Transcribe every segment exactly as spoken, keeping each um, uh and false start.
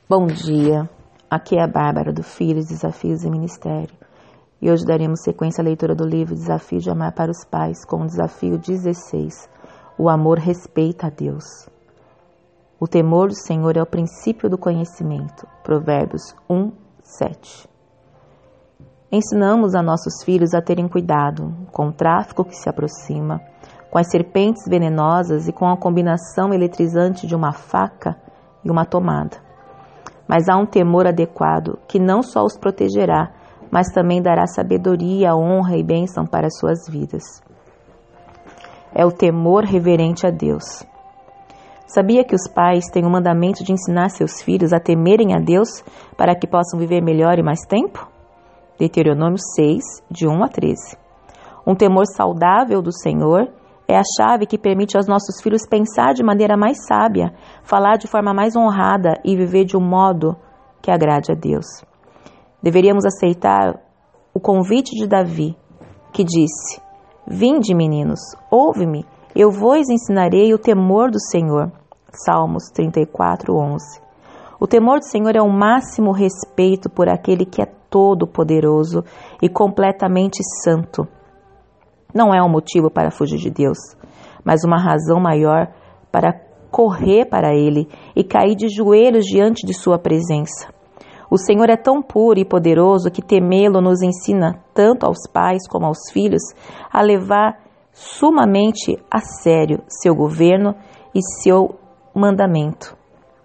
Bom dia, aqui é a Bárbara do Filhos, Desafios e Ministério e hoje daremos sequência à leitura do livro Desafio de Amar para os Pais com o desafio dezesseis, o amor respeita a Deus. O temor do Senhor é o princípio do conhecimento, Provérbios um, sete. Ensinamos a nossos filhos a terem cuidado com o tráfico que se aproxima, com as serpentes venenosas e com a combinação eletrizante de uma faca e uma tomada. Mas há um temor adequado que não só os protegerá, mas também dará sabedoria, honra e bênção para as suas vidas. É o temor reverente a Deus. Sabia que os pais têm o mandamento de ensinar seus filhos a temerem a Deus para que possam viver melhor e mais tempo? Deuteronômio seis, de um a treze. Um temor saudável do Senhor é a chave que permite aos nossos filhos pensar de maneira mais sábia, falar de forma mais honrada e viver de um modo que agrade a Deus. Deveríamos aceitar o convite de Davi, que disse: Vinde, meninos, ouve-me, eu vos ensinarei o temor do Senhor. Salmos trinta e quatro, onze. O temor do Senhor é o máximo respeito por aquele que é todo-poderoso e completamente santo. Não é um motivo para fugir de Deus, mas uma razão maior para correr para Ele e cair de joelhos diante de Sua presença. O Senhor é tão puro e poderoso que temê-lo nos ensina, tanto aos pais como aos filhos, a levar sumamente a sério seu governo e seu mandamento.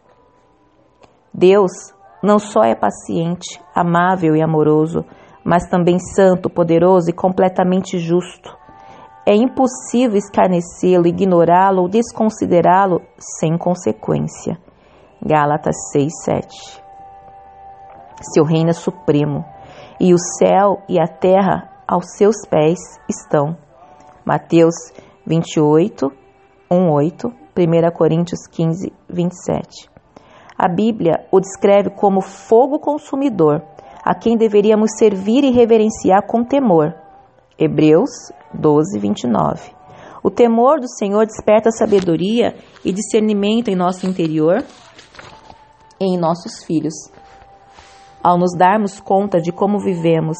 Deus não só é paciente, amável e amoroso, mas também santo, poderoso e completamente justo. É impossível escarnecê-lo, ignorá-lo ou desconsiderá-lo sem consequência. Gálatas seis, sete. Seu reino é supremo, e o céu e a terra aos seus pés estão. Mateus vinte e oito, um, oito, primeira Coríntios quinze, vinte e sete. A Bíblia o descreve como fogo consumidor, a quem deveríamos servir e reverenciar com temor. Hebreus doze, vinte e nove. O temor do Senhor desperta sabedoria e discernimento em nosso interior e em nossos filhos. Ao nos darmos conta de como vivemos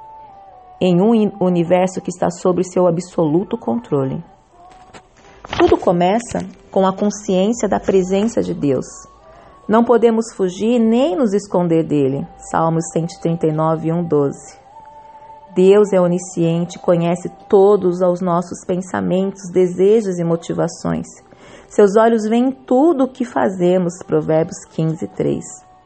em um universo que está sob seu absoluto controle. Tudo começa com a consciência da presença de Deus. Não podemos fugir nem nos esconder dele. Salmos cento e trinta e nove, um, doze. Deus é onisciente, conhece todos os nossos pensamentos, desejos e motivações. Seus olhos veem tudo o que fazemos. Provérbios quinze, três.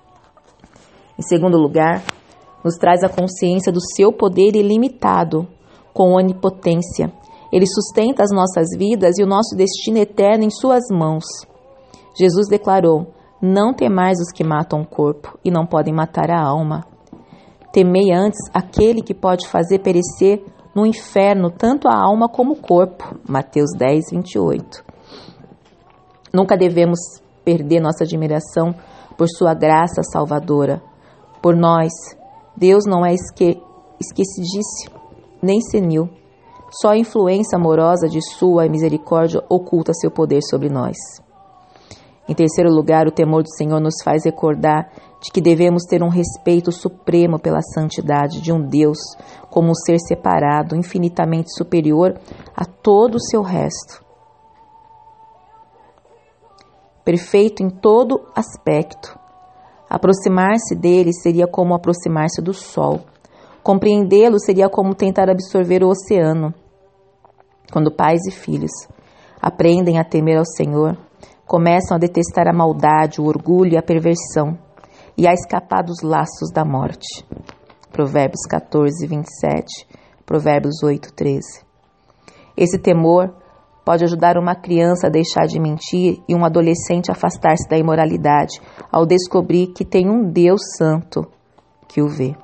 Em segundo lugar, nos traz a consciência do seu poder ilimitado, com onipotência. Ele sustenta as nossas vidas e o nosso destino eterno em suas mãos. Jesus declarou: Não temais os que matam o corpo e não podem matar a alma. Temei antes aquele que pode fazer perecer no inferno tanto a alma como o corpo. Mateus dez, vinte e oito. Nunca devemos perder nossa admiração por sua graça salvadora. Por nós, Deus não é esque... esquecidice, nem senil. Só a influência amorosa de sua misericórdia oculta seu poder sobre nós. Em terceiro lugar, o temor do Senhor nos faz recordar de que devemos ter um respeito supremo pela santidade de um Deus como um ser separado, infinitamente superior a todo o seu resto. Perfeito em todo aspecto. Aproximar-se dele seria como aproximar-se do sol. Compreendê-lo seria como tentar absorver o oceano. Quando pais e filhos aprendem a temer ao Senhor, começam a detestar a maldade, o orgulho e a perversão, e a escapar dos laços da morte. Provérbios catorze, vinte e sete, Provérbios oito, treze. Esse temor pode ajudar uma criança a deixar de mentir e um adolescente a afastar-se da imoralidade, ao descobrir que tem um Deus santo que o vê.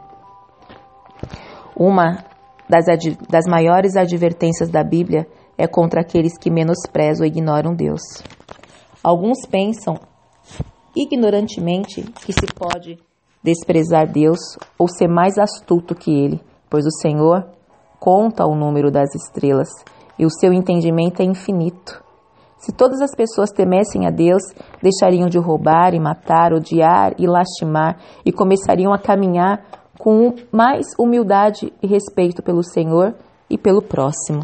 Uma das, ad, das maiores advertências da Bíblia é contra aqueles que menosprezam ou ignoram Deus. Alguns pensam ignorantemente que se pode desprezar Deus ou ser mais astuto que Ele, pois o Senhor conta o número das estrelas e o seu entendimento é infinito. Se todas as pessoas temessem a Deus, deixariam de roubar e matar, odiar e lastimar e começariam a caminhar com mais humildade e respeito pelo Senhor e pelo próximo.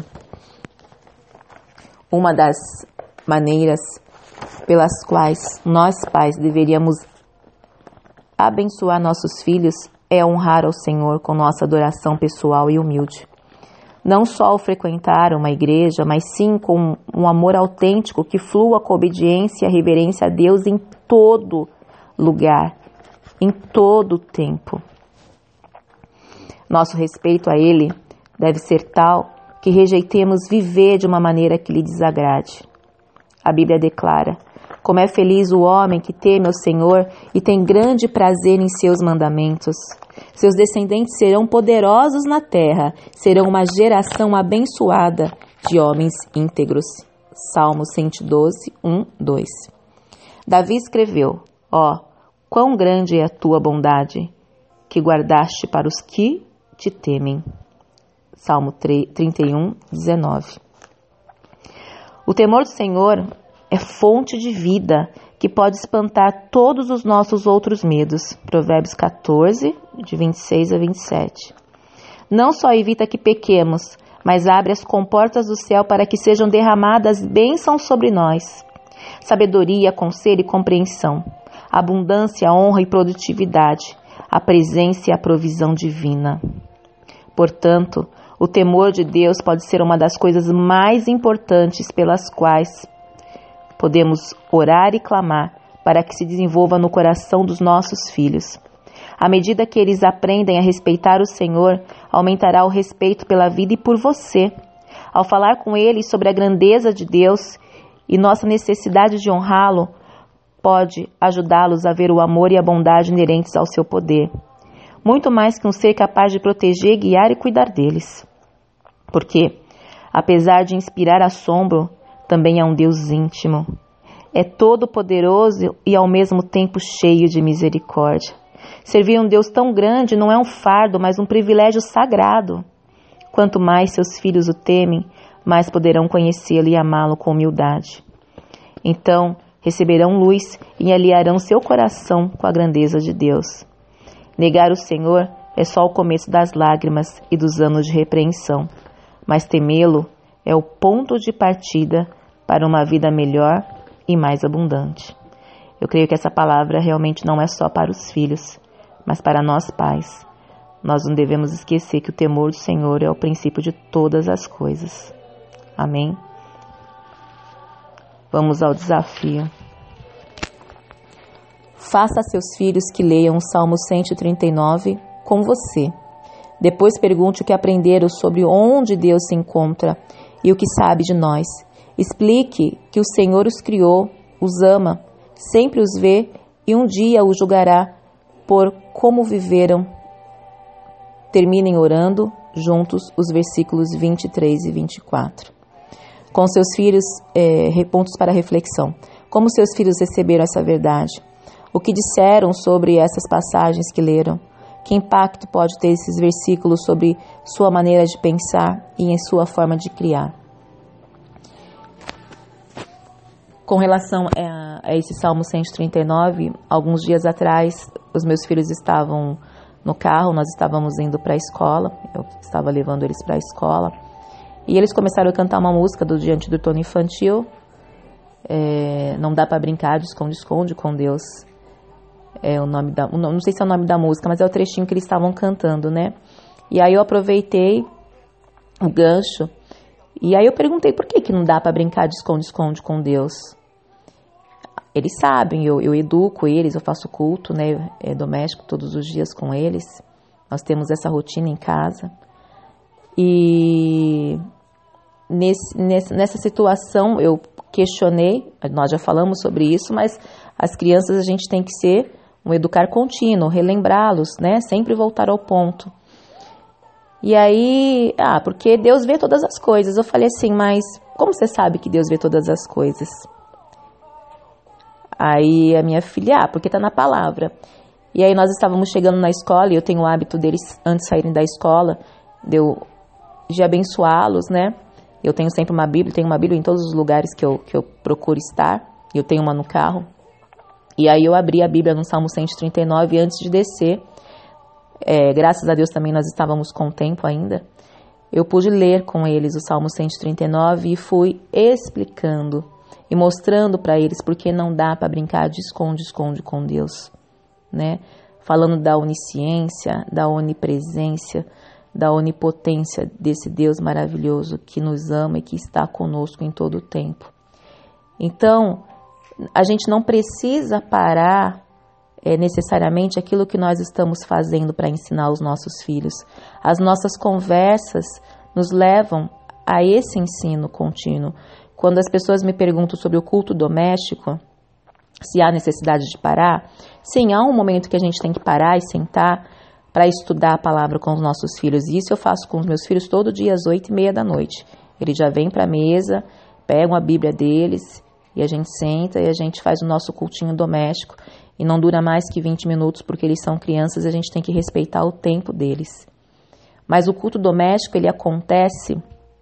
Uma das maneiras pelas quais nós pais deveríamos abençoar nossos filhos é honrar ao Senhor com nossa adoração pessoal e humilde. Não só ao frequentar uma igreja, mas sim com um amor autêntico que flua com obediência e a reverência a Deus em todo lugar, em todo tempo. Nosso respeito a Ele deve ser tal que rejeitemos viver de uma maneira que lhe desagrade. A Bíblia declara: como é feliz o homem que teme ao Senhor e tem grande prazer em seus mandamentos. Seus descendentes serão poderosos na terra, serão uma geração abençoada de homens íntegros. Salmo cento e doze, um, dois. Davi escreveu: ó, quão grande é a tua bondade, que guardaste para os que te temem. Salmo trinta e um, dezenove. O temor do Senhor é fonte de vida que pode espantar todos os nossos outros medos. Provérbios quatorze, de vinte e seis a vinte e sete. Não só evita que pequemos, mas abre as comportas do céu para que sejam derramadas bênçãos sobre nós. Sabedoria, conselho e compreensão, abundância, honra e produtividade, a presença e a provisão divina. Portanto, o temor de Deus pode ser uma das coisas mais importantes pelas quais podemos orar e clamar para que se desenvolva no coração dos nossos filhos. À medida que eles aprendem a respeitar o Senhor, aumentará o respeito pela vida e por você. Ao falar com eles sobre a grandeza de Deus e nossa necessidade de honrá-lo, pode ajudá-los a ver o amor e a bondade inerentes ao seu poder. Muito mais que um ser capaz de proteger, guiar e cuidar deles. Porque, apesar de inspirar assombro, também é um Deus íntimo. É todo-poderoso e ao mesmo tempo cheio de misericórdia. Servir um Deus tão grande não é um fardo, mas um privilégio sagrado. Quanto mais seus filhos o temem, mais poderão conhecê-lo e amá-lo com humildade. Então, receberão luz e aliarão seu coração com a grandeza de Deus. Negar o Senhor é só o começo das lágrimas e dos anos de repreensão, mas temê-lo é o ponto de partida para uma vida melhor e mais abundante. Eu creio que essa palavra realmente não é só para os filhos, mas para nós pais. Nós não devemos esquecer que o temor do Senhor é o princípio de todas as coisas. Amém? Vamos ao desafio. Faça a seus filhos que leiam o Salmo cento e trinta e nove com você. Depois pergunte o que aprenderam sobre onde Deus se encontra e o que sabe de nós. Explique que o Senhor os criou, os ama, sempre os vê e um dia os julgará por como viveram. Terminem orando juntos os versículos vinte e três e vinte e quatro. Com seus filhos, é, pontos para reflexão. Como seus filhos receberam essa verdade? O que disseram sobre essas passagens que leram? Que impacto pode ter esses versículos sobre sua maneira de pensar e em sua forma de criar? Com relação a, a esse Salmo cento e trinta e nove, alguns dias atrás, os meus filhos estavam no carro, nós estávamos indo para a escola, eu estava levando eles para a escola, e eles começaram a cantar uma música do Diante do Trono Infantil, é, Não Dá Para Brincar de Esconde-Esconde com Deus. É o nome da, não sei se é o nome da música, mas é o trechinho que eles estavam cantando, né? E aí eu aproveitei o gancho, e aí eu perguntei por que que não dá para brincar de esconde-esconde com Deus. Eles sabem, eu, eu educo eles, eu faço culto, né, é, doméstico todos os dias com eles. Nós temos essa rotina em casa. E nesse, nessa, nessa situação eu questionei, nós já falamos sobre isso, mas as crianças a gente tem que ser um educar contínuo, relembrá-los, né, sempre voltar ao ponto. E aí, ah, porque Deus vê todas as coisas. Eu falei assim, mas como você sabe que Deus vê todas as coisas? Aí a minha filha, ah, porque tá na palavra. E aí nós estávamos chegando na escola, e eu tenho o hábito deles, antes de saírem da escola, de, eu, de abençoá-los, né? Eu tenho sempre uma Bíblia, tenho uma Bíblia em todos os lugares que eu, que eu procuro estar. Eu tenho uma no carro. E aí eu abri a Bíblia no Salmo cento e trinta e nove antes de descer. É, graças a Deus também nós estávamos com tempo ainda. Eu pude ler com eles o Salmo cento e trinta e nove e fui explicando e mostrando para eles porque não dá para brincar de esconde-esconde com Deus, né? Falando da onisciência, da onipresença, da onipotência desse Deus maravilhoso que nos ama e que está conosco em todo o tempo. Então, a gente não precisa parar é, necessariamente aquilo que nós estamos fazendo para ensinar os nossos filhos. As nossas conversas nos levam a esse ensino contínuo. Quando as pessoas me perguntam sobre o culto doméstico, se há necessidade de parar, sim, há um momento que a gente tem que parar e sentar para estudar a palavra com os nossos filhos. E isso eu faço com os meus filhos todo dia às oito e meia da noite. Eles já vêm para a mesa, pegam a Bíblia deles e a gente senta e a gente faz o nosso cultinho doméstico. E não dura mais que vinte minutos porque eles são crianças e a gente tem que respeitar o tempo deles. Mas o culto doméstico, ele acontece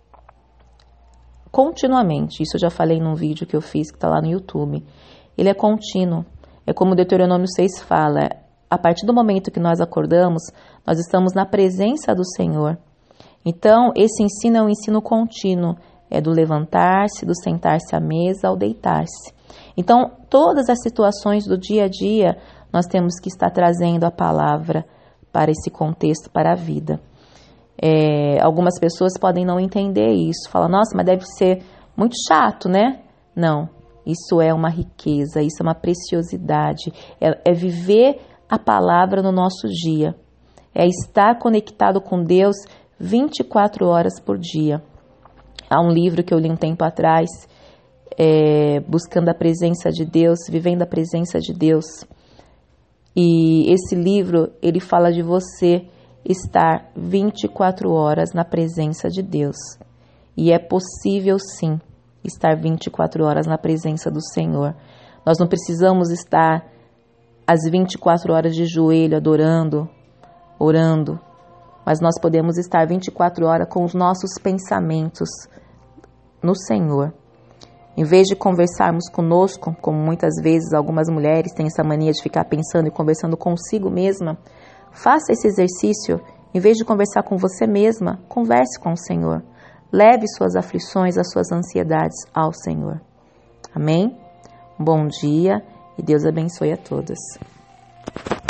continuamente. Isso eu já falei num vídeo que eu fiz, que está lá no YouTube. Ele é contínuo. É como o Deuteronômio seis fala. A partir do momento que nós acordamos, nós estamos na presença do Senhor. Então, esse ensino é um ensino contínuo. É do levantar-se, do sentar-se à mesa, ao deitar-se. Então, todas as situações do dia a dia, nós temos que estar trazendo a palavra para esse contexto, para a vida. É, algumas pessoas podem não entender isso. Falam, nossa, mas deve ser muito chato, né? Não, isso é uma riqueza, isso é uma preciosidade. É, é viver a palavra no nosso dia. É estar conectado com Deus vinte e quatro horas por dia. Há um livro que eu li um tempo atrás, é, buscando a presença de Deus, vivendo a presença de Deus. E esse livro, ele fala de você estar vinte e quatro horas na presença de Deus. E é possível sim estar vinte e quatro horas na presença do Senhor. Nós não precisamos estar às vinte e quatro horas de joelho adorando, orando, mas nós podemos estar vinte e quatro horas com os nossos pensamentos no Senhor. Em vez de conversarmos conosco, como muitas vezes algumas mulheres têm essa mania de ficar pensando e conversando consigo mesma, faça esse exercício. Em vez de conversar com você mesma, converse com o Senhor. Leve suas aflições, as suas ansiedades ao Senhor. Amém? Bom dia e Deus abençoe a todas.